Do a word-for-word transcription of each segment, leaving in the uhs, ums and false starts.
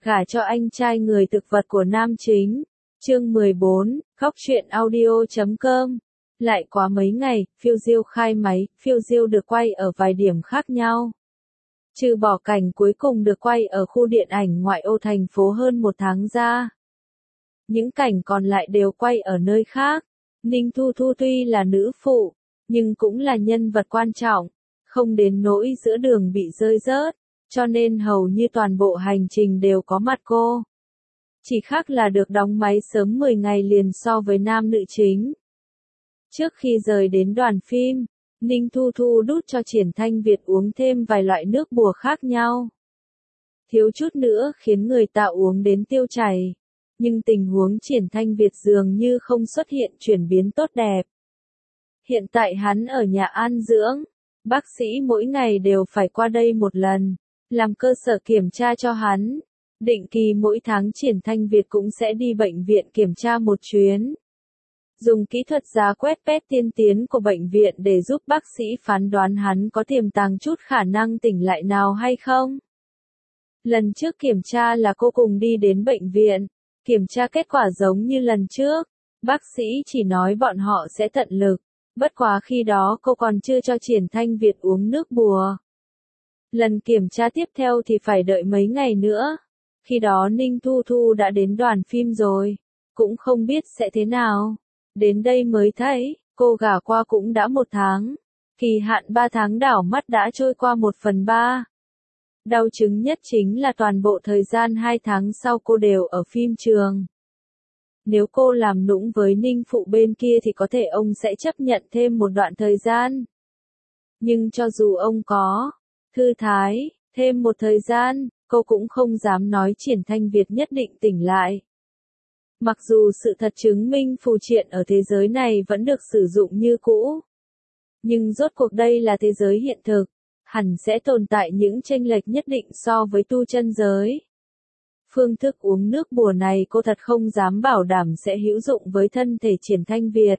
Gả cho anh trai người thực vật của nam chính. Chương mười bốn, khóc truyện audio chấm com. Lại quá mấy ngày, phiêu diêu khai máy, phiêu diêu được quay ở vài điểm khác nhau. Trừ bỏ cảnh cuối cùng được quay ở khu điện ảnh ngoại ô thành phố hơn một tháng ra. Những cảnh còn lại đều quay ở nơi khác. Ninh Thu Thu tuy là nữ phụ, nhưng cũng là nhân vật quan trọng, không đến nỗi giữa đường bị rơi rớt, cho nên hầu như toàn bộ hành trình đều có mặt cô. Chỉ khác là được đóng máy sớm mười ngày liền so với nam nữ chính. Trước khi rời đến đoàn phim, Ninh Thu Thu đút cho Triển Thanh Việt uống thêm vài loại nước bùa khác nhau. Thiếu chút nữa khiến người ta uống đến tiêu chảy, nhưng tình huống Triển Thanh Việt dường như không xuất hiện chuyển biến tốt đẹp. Hiện tại hắn ở nhà an dưỡng, bác sĩ mỗi ngày đều phải qua đây một lần, làm cơ sở kiểm tra cho hắn. Định kỳ mỗi tháng Triển Thanh Việt cũng sẽ đi bệnh viện kiểm tra một chuyến. Dùng kỹ thuật giá quét pét tiên tiến của bệnh viện để giúp bác sĩ phán đoán hắn có tiềm tàng chút khả năng tỉnh lại nào hay không. Lần trước kiểm tra là cô cùng đi đến bệnh viện, kiểm tra kết quả giống như lần trước, bác sĩ chỉ nói bọn họ sẽ tận lực, bất quá khi đó cô còn chưa cho Triển Thanh Việt uống nước bùa. Lần kiểm tra tiếp theo thì phải đợi mấy ngày nữa, khi đó Ninh Thu Thu đã đến đoàn phim rồi, cũng không biết sẽ thế nào. Đến đây mới thấy, cô gả qua cũng đã một tháng, kỳ hạn ba tháng đảo mắt đã trôi qua một phần ba. Đau chứng nhất chính là toàn bộ thời gian hai tháng sau cô đều ở phim trường. Nếu cô làm nũng với Ninh Phụ bên kia thì có thể ông sẽ chấp nhận thêm một đoạn thời gian. Nhưng cho dù ông có thư thái, thêm một thời gian, cô cũng không dám nói Triển Thanh Việt nhất định tỉnh lại. Mặc dù sự thật chứng minh phù triện ở thế giới này vẫn được sử dụng như cũ. Nhưng rốt cuộc đây là thế giới hiện thực, hẳn sẽ tồn tại những chênh lệch nhất định so với tu chân giới. Phương thức uống nước bùa này cô thật không dám bảo đảm sẽ hữu dụng với thân thể Triển Thanh Việt.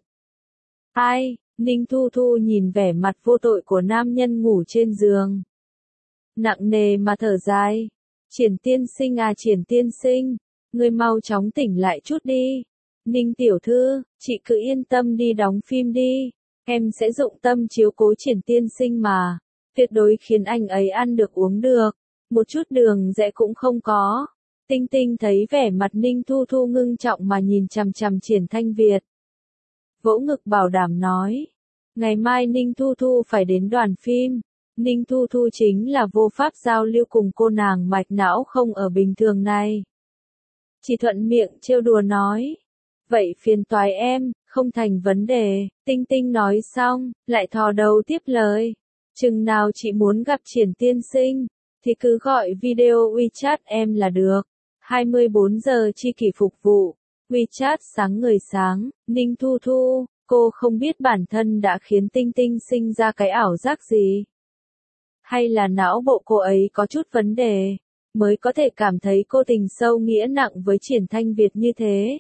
Ai, Ninh Thu Thu nhìn vẻ mặt vô tội của nam nhân ngủ trên giường. Nặng nề mà thở dài. Triển tiên sinh à Triển tiên sinh, ngươi mau chóng tỉnh lại chút đi. Ninh tiểu thư, chị cứ yên tâm đi đóng phim đi. Em sẽ dụng tâm chiếu cố Triển tiên sinh mà. Tuyệt đối khiến anh ấy ăn được uống được. Một chút đường rẽ cũng không có. Tinh Tinh thấy vẻ mặt Ninh Thu Thu ngưng trọng mà nhìn chằm chằm Triển Thanh Việt. Vỗ ngực bảo đảm nói. Ngày mai Ninh Thu Thu phải đến đoàn phim. Ninh Thu Thu chính là vô pháp giao lưu cùng cô nàng mạch não không ở bình thường này. Chỉ thuận miệng trêu đùa nói. Vậy phiền toái em, không thành vấn đề. Tinh Tinh nói xong, lại thò đầu tiếp lời. Chừng nào chị muốn gặp Triển tiên sinh, thì cứ gọi video WeChat em là được. hai mươi bốn giờ chi kỷ phục vụ. WeChat sáng người sáng, Ninh Thu Thu, cô không biết bản thân đã khiến Tinh Tinh sinh ra cái ảo giác gì. Hay là não bộ cô ấy có chút vấn đề, mới có thể cảm thấy cô tình sâu nghĩa nặng với Triển Thanh Việt như thế.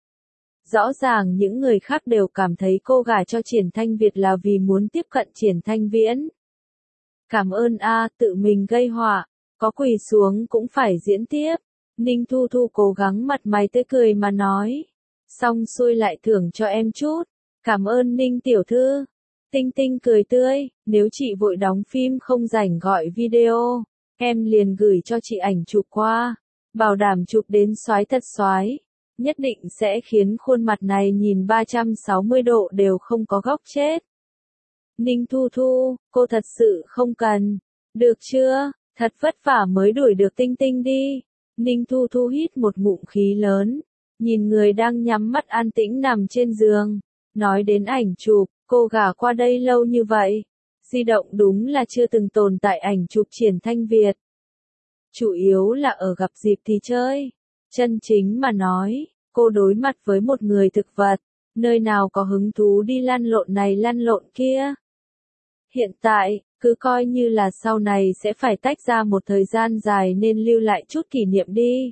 Rõ ràng những người khác đều cảm thấy cô gả cho Triển Thanh Việt là vì muốn tiếp cận Triển Thanh Viễn. Cảm ơn a, tự mình gây họa, có quỳ xuống cũng phải diễn tiếp. Ninh Thu Thu cố gắng mặt mày tươi cười mà nói. Xong xuôi lại thưởng cho em chút. Cảm ơn Ninh tiểu thư. Tinh Tinh cười tươi, nếu chị vội đóng phim không rảnh gọi video, em liền gửi cho chị ảnh chụp qua. Bảo đảm chụp đến soái thật soái. Nhất định sẽ khiến khuôn mặt này nhìn ba trăm sáu mươi độ đều không có góc chết. Ninh Thu Thu, cô thật sự không cần. Được chưa, thật vất vả mới đuổi được Tinh Tinh đi. Ninh Thu Thu hít một ngụm khí lớn, nhìn người đang nhắm mắt an tĩnh nằm trên giường. Nói đến ảnh chụp, cô gả qua đây lâu như vậy. Di động đúng là chưa từng tồn tại ảnh chụp Triển Thanh Việt. Chủ yếu là ở gặp dịp thì chơi. Chân chính mà nói, cô đối mặt với một người thực vật, nơi nào có hứng thú đi lăn lộn này lăn lộn kia. Hiện tại, cứ coi như là sau này sẽ phải tách ra một thời gian dài nên lưu lại chút kỷ niệm đi.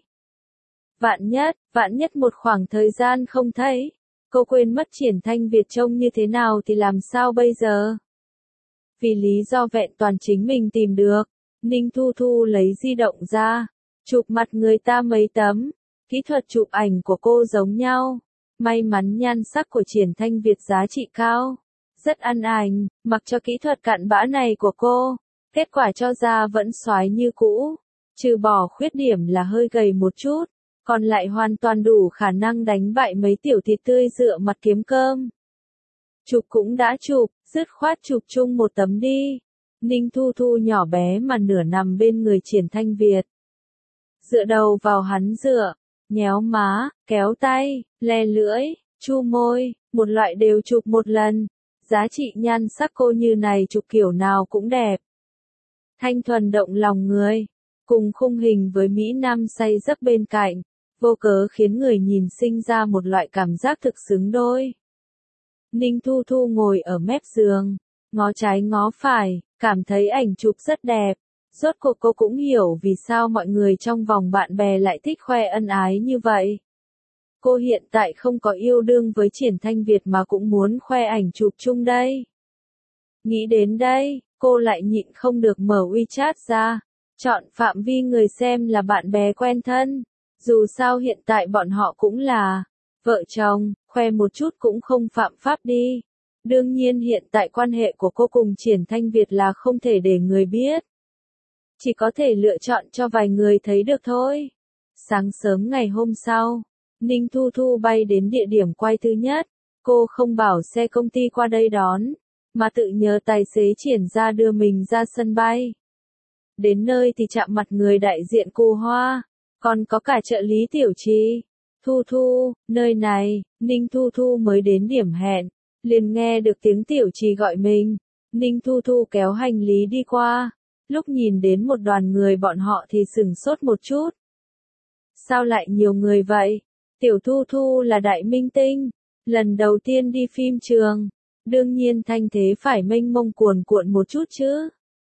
Vạn nhất, vạn nhất một khoảng thời gian không thấy, cô quên mất Triển Thanh Việt trông như thế nào thì làm sao bây giờ? Vì lý do vẹn toàn chính mình tìm được, Ninh Thu Thu lấy di động ra, chụp mặt người ta mấy tấm, kỹ thuật chụp ảnh của cô giống nhau. May mắn nhan sắc của Triển Thanh Việt giá trị cao, rất ăn ảnh, mặc cho kỹ thuật cặn bã này của cô, kết quả cho ra vẫn xoái như cũ, trừ bỏ khuyết điểm là hơi gầy một chút, còn lại hoàn toàn đủ khả năng đánh bại mấy tiểu thịt tươi dựa mặt kiếm cơm. Chụp cũng đã chụp, dứt khoát chụp chung một tấm đi. Ninh Thu Thu nhỏ bé mà nửa nằm bên người Triển Thanh Việt. Dựa đầu vào hắn dựa, nhéo má, kéo tay, le lưỡi, chu môi, một loại đều chụp một lần. Giá trị nhan sắc cô như này chụp kiểu nào cũng đẹp. Thanh thuần động lòng người, cùng khung hình với Mỹ Nam say giấc bên cạnh, vô cớ khiến người nhìn sinh ra một loại cảm giác thực xứng đôi. Ninh Thu Thu ngồi ở mép giường, ngó trái ngó phải, cảm thấy ảnh chụp rất đẹp. Rốt cuộc cô cũng hiểu vì sao mọi người trong vòng bạn bè lại thích khoe ân ái như vậy. Cô hiện tại không có yêu đương với Triển Thanh Việt mà cũng muốn khoe ảnh chụp chung đây. Nghĩ đến đây, cô lại nhịn không được mở WeChat ra, chọn phạm vi người xem là bạn bè quen thân. Dù sao hiện tại bọn họ cũng là vợ chồng, khoe một chút cũng không phạm pháp đi. Đương nhiên hiện tại quan hệ của cô cùng Triển Thanh Việt là không thể để người biết. Chỉ có thể lựa chọn cho vài người thấy được thôi. Sáng sớm ngày hôm sau, Ninh Thu Thu bay đến địa điểm quay thứ nhất. Cô không bảo xe công ty qua đây đón, mà tự nhờ tài xế Triển ra đưa mình ra sân bay. Đến nơi thì chạm mặt người đại diện Cù Hoa, còn có cả trợ lý Tiểu Trì. Thu Thu, nơi này, Ninh Thu Thu mới đến điểm hẹn, liền nghe được tiếng Tiểu Trì gọi mình. Ninh Thu Thu kéo hành lý đi qua, lúc nhìn đến một đoàn người bọn họ thì sửng sốt một chút. Sao lại nhiều người vậy? Tiểu Thu Thu là đại minh tinh, lần đầu tiên đi phim trường, đương nhiên thanh thế phải mênh mông cuồn cuộn một chút chứ.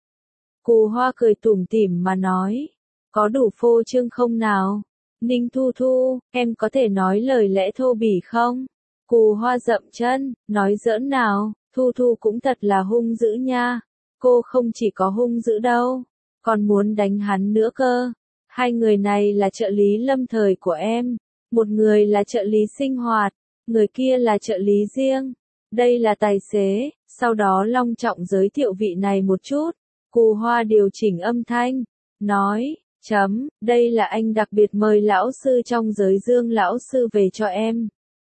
Cù Hoa cười tủm tỉm mà nói, có đủ phô trương không nào? Ninh Thu Thu, em có thể nói lời lẽ thô bỉ không? Cù Hoa dậm chân, nói giỡn nào, Thu Thu cũng thật là hung dữ nha. Cô không chỉ có hung dữ đâu, còn muốn đánh hắn nữa cơ. Hai người này là trợ lý lâm thời của em, một người là trợ lý sinh hoạt, người kia là trợ lý riêng. Đây là tài xế, sau đó long trọng giới thiệu vị này một chút. Cù Hoa điều chỉnh âm thanh, nói, chấm, đây là anh đặc biệt mời lão sư trong giới Dương lão sư về cho em.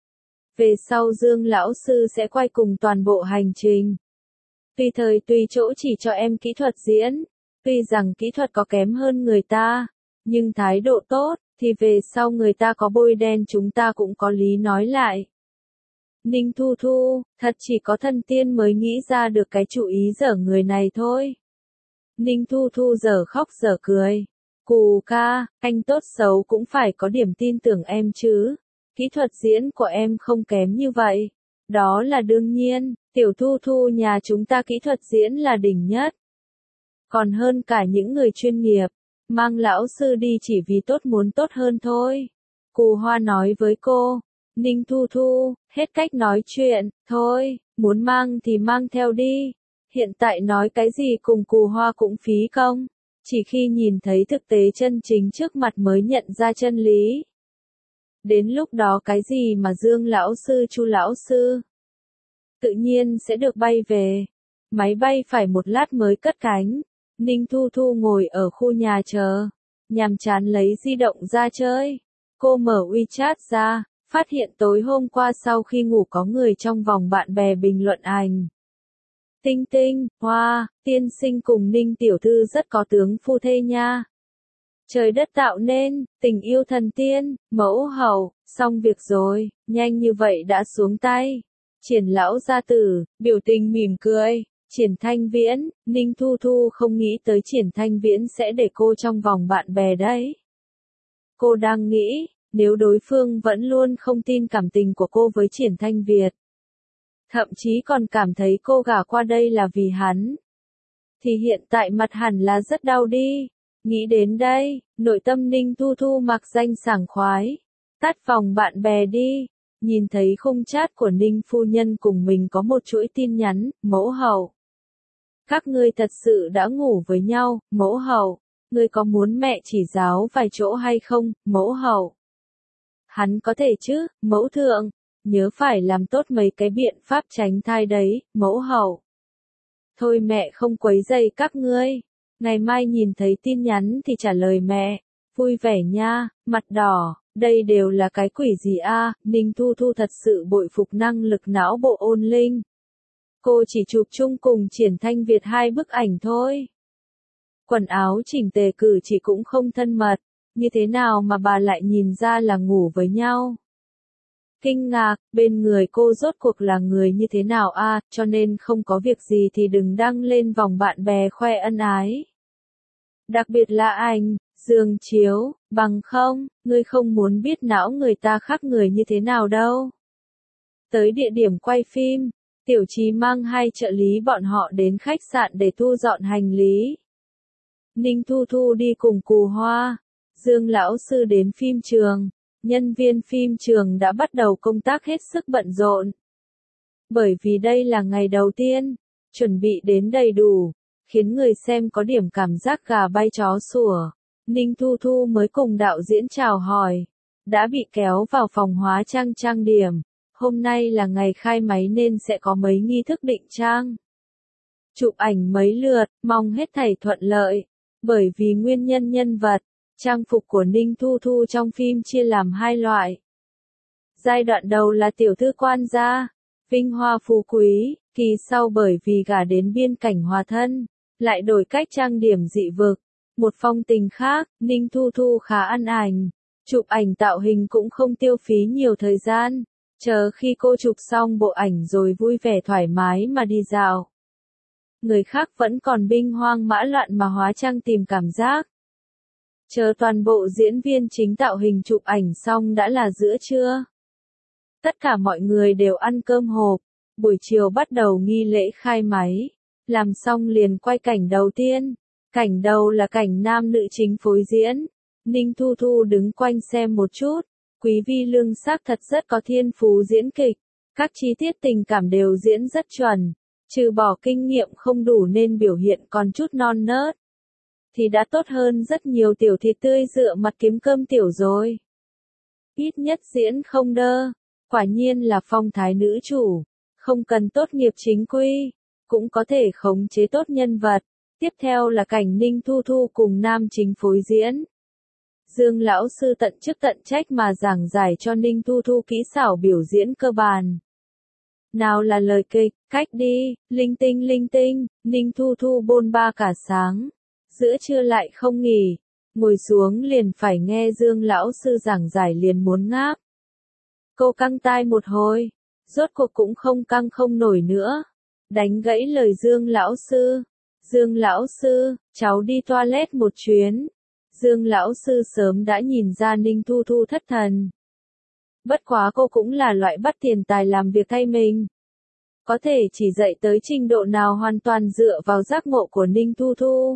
Về sau Dương lão sư sẽ quay cùng toàn bộ hành trình. Tùy thời tùy chỗ chỉ cho em kỹ thuật diễn, tuy rằng kỹ thuật có kém hơn người ta, nhưng thái độ tốt, thì về sau người ta có bôi đen chúng ta cũng có lý nói lại. Ninh Thu Thu, thật chỉ có thần tiên mới nghĩ ra được cái chủ ý dở người này thôi. Ninh Thu Thu dở khóc dở cười. Cù ca, anh tốt xấu cũng phải có điểm tin tưởng em chứ. Kỹ thuật diễn của em không kém như vậy. Đó là đương nhiên, Tiểu Thu Thu nhà chúng ta kỹ thuật diễn là đỉnh nhất. Còn hơn cả những người chuyên nghiệp, mang lão sư đi chỉ vì tốt muốn tốt hơn thôi. Cù Hoa nói với cô, Ninh Thu Thu, hết cách nói chuyện, thôi, muốn mang thì mang theo đi. Hiện tại nói cái gì cùng Cù Hoa cũng phí công, chỉ khi nhìn thấy thực tế chân chính trước mặt mới nhận ra chân lý. Đến lúc đó cái gì mà Dương lão sư Chu lão sư, tự nhiên sẽ được bay về. Máy bay phải một lát mới cất cánh. Ninh Thu Thu ngồi ở khu nhà chờ, nhàm chán lấy di động ra chơi. Cô mở WeChat ra, phát hiện tối hôm qua sau khi ngủ có người trong vòng bạn bè bình luận ảnh. Tinh Tinh, Hoa, tiên sinh cùng Ninh tiểu thư rất có tướng phu thê nha. Trời đất tạo nên, tình yêu thần tiên, mẫu hậu, xong việc rồi, nhanh như vậy đã xuống tay. Triển lão gia tử, biểu tình mỉm cười. Triển Thanh Viễn, Ninh Thu Thu không nghĩ tới Triển Thanh Viễn sẽ để cô trong vòng bạn bè đấy. Cô đang nghĩ, nếu đối phương vẫn luôn không tin cảm tình của cô với Triển Thanh Việt, thậm chí còn cảm thấy cô gả qua đây là vì hắn, thì hiện tại mặt hẳn là rất đau đi. Nghĩ đến đây, nội tâm Ninh Thu Thu mặc danh sảng khoái. Tắt vòng bạn bè đi. Nhìn thấy khung chat của Ninh phu nhân cùng mình có một chuỗi tin nhắn, mẫu hậu. Các ngươi thật sự đã ngủ với nhau, mẫu hậu. Ngươi có muốn mẹ chỉ giáo vài chỗ hay không, mẫu hậu? Hắn có thể chứ, mẫu thượng, nhớ phải làm tốt mấy cái biện pháp tránh thai đấy, mẫu hậu. Thôi mẹ không quấy rầy các ngươi, ngày mai nhìn thấy tin nhắn thì trả lời mẹ, vui vẻ nha, mặt đỏ, đây đều là cái quỷ gì a? Ninh Thu Thu thật sự bội phục năng lực não bộ ôn linh. Cô chỉ chụp chung cùng Triển Thanh Việt hai bức ảnh thôi. Quần áo chỉnh tề cử chỉ cũng không thân mật, như thế nào mà bà lại nhìn ra là ngủ với nhau? Kinh ngạc, bên người cô rốt cuộc là người như thế nào a, à, cho nên không có việc gì thì đừng đăng lên vòng bạn bè khoe ân ái. Đặc biệt là ảnh, giường chiếu, bằng không, ngươi không muốn biết não người ta khác người như thế nào đâu. Tới địa điểm quay phim, Tiểu Trì mang hai trợ lý bọn họ đến khách sạn để thu dọn hành lý. Ninh Thu Thu đi cùng Cù Hoa, Dương lão sư đến phim trường, nhân viên phim trường đã bắt đầu công tác hết sức bận rộn. Bởi vì đây là ngày đầu tiên, chuẩn bị đến đầy đủ, khiến người xem có điểm cảm giác gà bay chó sủa. Ninh Thu Thu mới cùng đạo diễn chào hỏi, đã bị kéo vào phòng hóa trang trang điểm. Hôm nay là ngày khai máy nên sẽ có mấy nghi thức định trang. Chụp ảnh mấy lượt, mong hết thảy thuận lợi. Bởi vì nguyên nhân nhân vật, trang phục của Ninh Thu Thu trong phim chia làm hai loại. Giai đoạn đầu là tiểu thư quan gia, vinh hoa phú quý, kỳ sau bởi vì gả đến biên cảnh hòa thân, lại đổi cách trang điểm dị vực. Một phong tình khác, Ninh Thu Thu khá ăn ảnh, chụp ảnh tạo hình cũng không tiêu phí nhiều thời gian, chờ khi cô chụp xong bộ ảnh rồi vui vẻ thoải mái mà đi dạo. Người khác vẫn còn binh hoang mã loạn mà hóa trang tìm cảm giác. Chờ toàn bộ diễn viên chính tạo hình chụp ảnh xong đã là giữa trưa. Tất cả mọi người đều ăn cơm hộp, buổi chiều bắt đầu nghi lễ khai máy, làm xong liền quay cảnh đầu tiên. Cảnh đầu là cảnh nam nữ chính phối diễn, Ninh Thu Thu đứng quanh xem một chút, Quý Vi Lương xác thật rất có thiên phú diễn kịch, các chi tiết tình cảm đều diễn rất chuẩn, trừ bỏ kinh nghiệm không đủ nên biểu hiện còn chút non nớt, thì đã tốt hơn rất nhiều tiểu thịt tươi dựa mặt kiếm cơm tiểu rồi. Ít nhất diễn không đơ, quả nhiên là phong thái nữ chủ, không cần tốt nghiệp chính quy, cũng có thể khống chế tốt nhân vật. Tiếp theo là cảnh Ninh Thu Thu cùng nam chính phối diễn. Dương lão sư tận chức tận trách mà giảng giải cho Ninh Thu Thu kỹ xảo biểu diễn cơ bản. Nào là lời kịch, cách đi, linh tinh linh tinh, Ninh Thu Thu bôn ba cả sáng, giữa trưa lại không nghỉ, ngồi xuống liền phải nghe Dương lão sư giảng giải liền muốn ngáp. Cô căng tai một hồi, rốt cuộc cũng không căng không nổi nữa, đánh gãy lời Dương lão sư. Dương lão sư, cháu đi toilet một chuyến. Dương lão sư sớm đã nhìn ra Ninh Thu Thu thất thần. Bất quá cô cũng là loại bắt tiền tài làm việc thay mình. Có thể chỉ dạy tới trình độ nào hoàn toàn dựa vào giác ngộ của Ninh Thu Thu.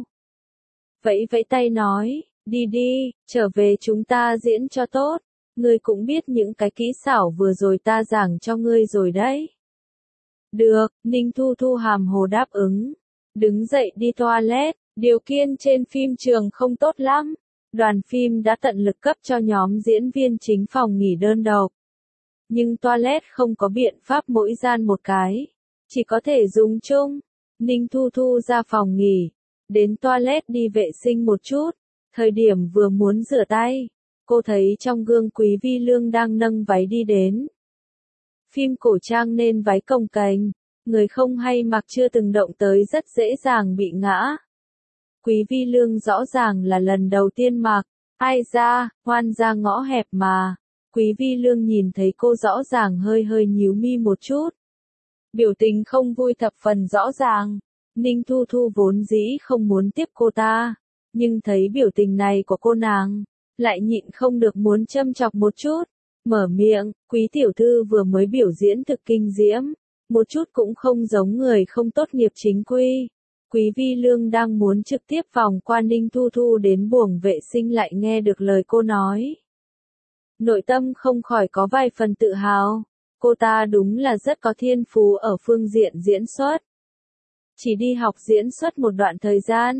Vẫy vẫy tay nói, đi đi, trở về chúng ta diễn cho tốt. Ngươi cũng biết những cái kỹ xảo vừa rồi ta giảng cho ngươi rồi đấy. Được, Ninh Thu Thu hàm hồ đáp ứng. Đứng dậy đi toilet, điều kiện trên phim trường không tốt lắm. Đoàn phim đã tận lực cấp cho nhóm diễn viên chính phòng nghỉ đơn độc. Nhưng toilet không có biện pháp mỗi gian một cái, chỉ có thể dùng chung. Ninh Thu Thu ra phòng nghỉ, đến toilet đi vệ sinh một chút. Thời điểm vừa muốn rửa tay, cô thấy trong gương Quý Vi Lương đang nâng váy đi đến. Phim cổ trang nên váy cồng kềnh. Người không hay mặc chưa từng động tới rất dễ dàng bị ngã. Quý Vi Lương rõ ràng là lần đầu tiên mặc, ai ra, hoan ra ngõ hẹp mà. Quý Vi Lương nhìn thấy cô rõ ràng hơi hơi nhíu mi một chút. Biểu tình không vui thập phần rõ ràng. Ninh Thu Thu vốn dĩ không muốn tiếp cô ta, nhưng thấy biểu tình này của cô nàng, lại nhịn không được muốn châm chọc một chút. Mở miệng, Quý tiểu thư vừa mới biểu diễn thực kinh diễm. Một chút cũng không giống người không tốt nghiệp chính quy. Quý Vi Lương đang muốn trực tiếp vòng qua Ninh Thu Thu đến buồng vệ sinh lại nghe được lời cô nói. Nội tâm không khỏi có vài phần tự hào. Cô ta đúng là rất có thiên phú ở phương diện diễn xuất. Chỉ đi học diễn xuất một đoạn thời gian,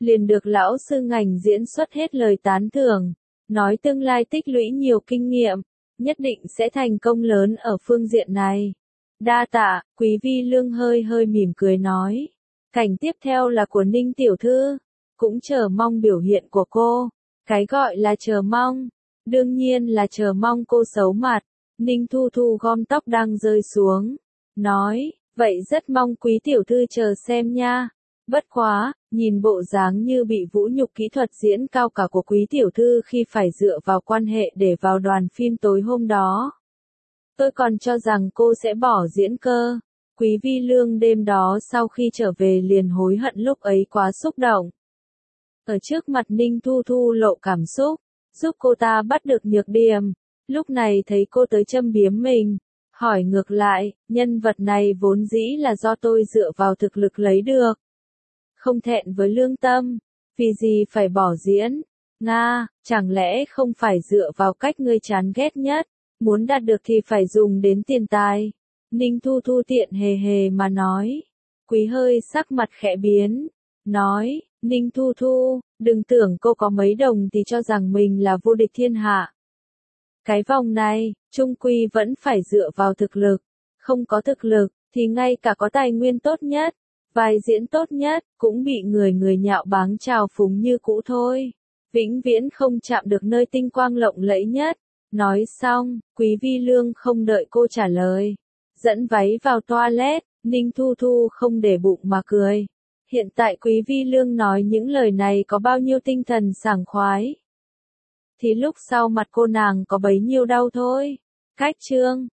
liền được lão sư ngành diễn xuất hết lời tán thưởng, nói tương lai tích lũy nhiều kinh nghiệm, nhất định sẽ thành công lớn ở phương diện này. Đa tạ, Quý Vi Lương hơi hơi mỉm cười nói. Cảnh tiếp theo là của Ninh tiểu thư, cũng chờ mong biểu hiện của cô. Cái gọi là chờ mong, đương nhiên là chờ mong cô xấu mặt. Ninh Thu Thu gom tóc đang rơi xuống, nói, vậy rất mong Quý tiểu thư chờ xem nha. Bất quá, nhìn bộ dáng như bị vũ nhục kỹ thuật diễn cao cả của Quý tiểu thư khi phải dựa vào quan hệ để vào đoàn phim tối hôm đó. Tôi còn cho rằng cô sẽ bỏ diễn cơ. Quý Vi Lương đêm đó sau khi trở về liền hối hận lúc ấy quá xúc động. Ở trước mặt Ninh Thu Thu lộ cảm xúc, giúp cô ta bắt được nhược điểm. Lúc này thấy cô tới châm biếm mình, hỏi ngược lại, nhân vật này vốn dĩ là do tôi dựa vào thực lực lấy được. Không thẹn với lương tâm, vì gì phải bỏ diễn? Nga, chẳng lẽ không phải dựa vào cách ngươi chán ghét nhất, muốn đạt được thì phải dùng đến tiền tài. Ninh Thu Thu tiện hề hề mà nói. Quý hơi sắc mặt khẽ biến, nói, Ninh Thu Thu, đừng tưởng cô có mấy đồng thì cho rằng mình là vô địch thiên hạ. Cái vòng này, chung quy vẫn phải dựa vào thực lực. Không có thực lực, thì ngay cả có tài nguyên tốt nhất, vai diễn tốt nhất, cũng bị người người nhạo báng trào phúng như cũ thôi. Vĩnh viễn không chạm được nơi tinh quang lộng lẫy nhất. Nói xong, Quý Vi Lương không đợi cô trả lời. Dẫn váy vào toilet, Ninh Thu Thu không để bụng mà cười. Hiện tại Quý Vi Lương nói những lời này có bao nhiêu tinh thần sảng khoái, thì lúc sau mặt cô nàng có bấy nhiêu đau thôi. Cách chương